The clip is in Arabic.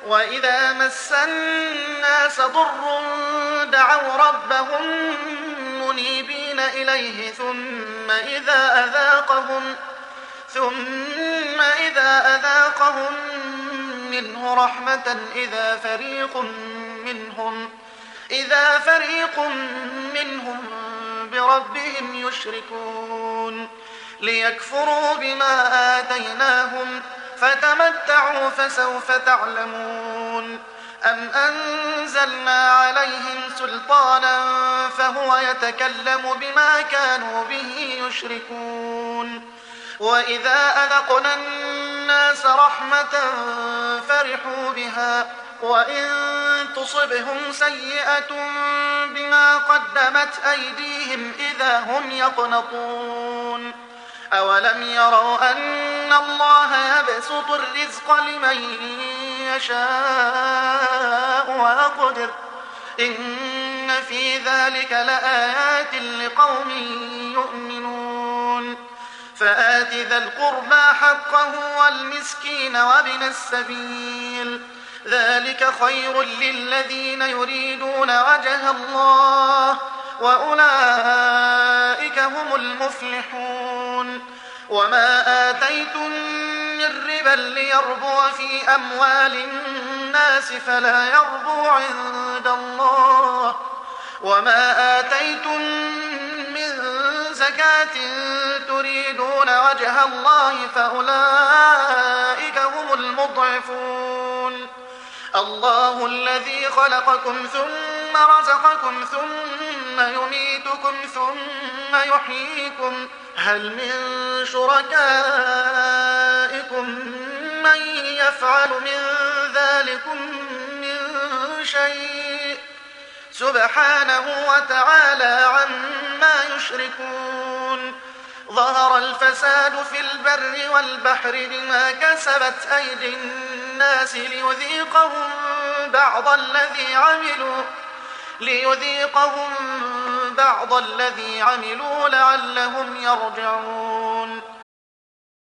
وإذا مس الناس ضر دعوا ربهم منيبين إليه ثم إذا أذاقهم منه رحمة إذا فريق منهم بربهم يشركون ليكفروا بما آتيناهم فتمتعوا فسوف تعلمون أم أنزلنا عليهم سلطانا فهو يتكلم بما كانوا به يشركون وإذا أذقنا الناس رحمة فرحوا بها وإن تصبهم سيئة بما قدمت أيديهم إذا هم يقنطون أولم يروا أن الله يبسط الرزق لمن يشاء ويقدر إن في ذلك لآيات لقوم يؤمنون فآت ذا القربى حقه والمسكين وابن السبيل ذلك خير للذين يريدون وجه الله وأولئك هم المفلحون وما آتيتم من ربا ليربو في أموال الناس فلا يربو عند الله وما آتيتم من زكاة تريدون وجه الله فأولئك هم المضعفون الله الذي خلقكم ثم رزقكم ثم يميتكم ثم يحييكم هل من شركائكم من يفعل من ذلكم من شيء سبحانه وتعالى عما يشركون ظهر الفساد في البر والبحر بما كسبت أيدي الناس ليذيقهم بعض الذي عملوا لعلهم يرجعون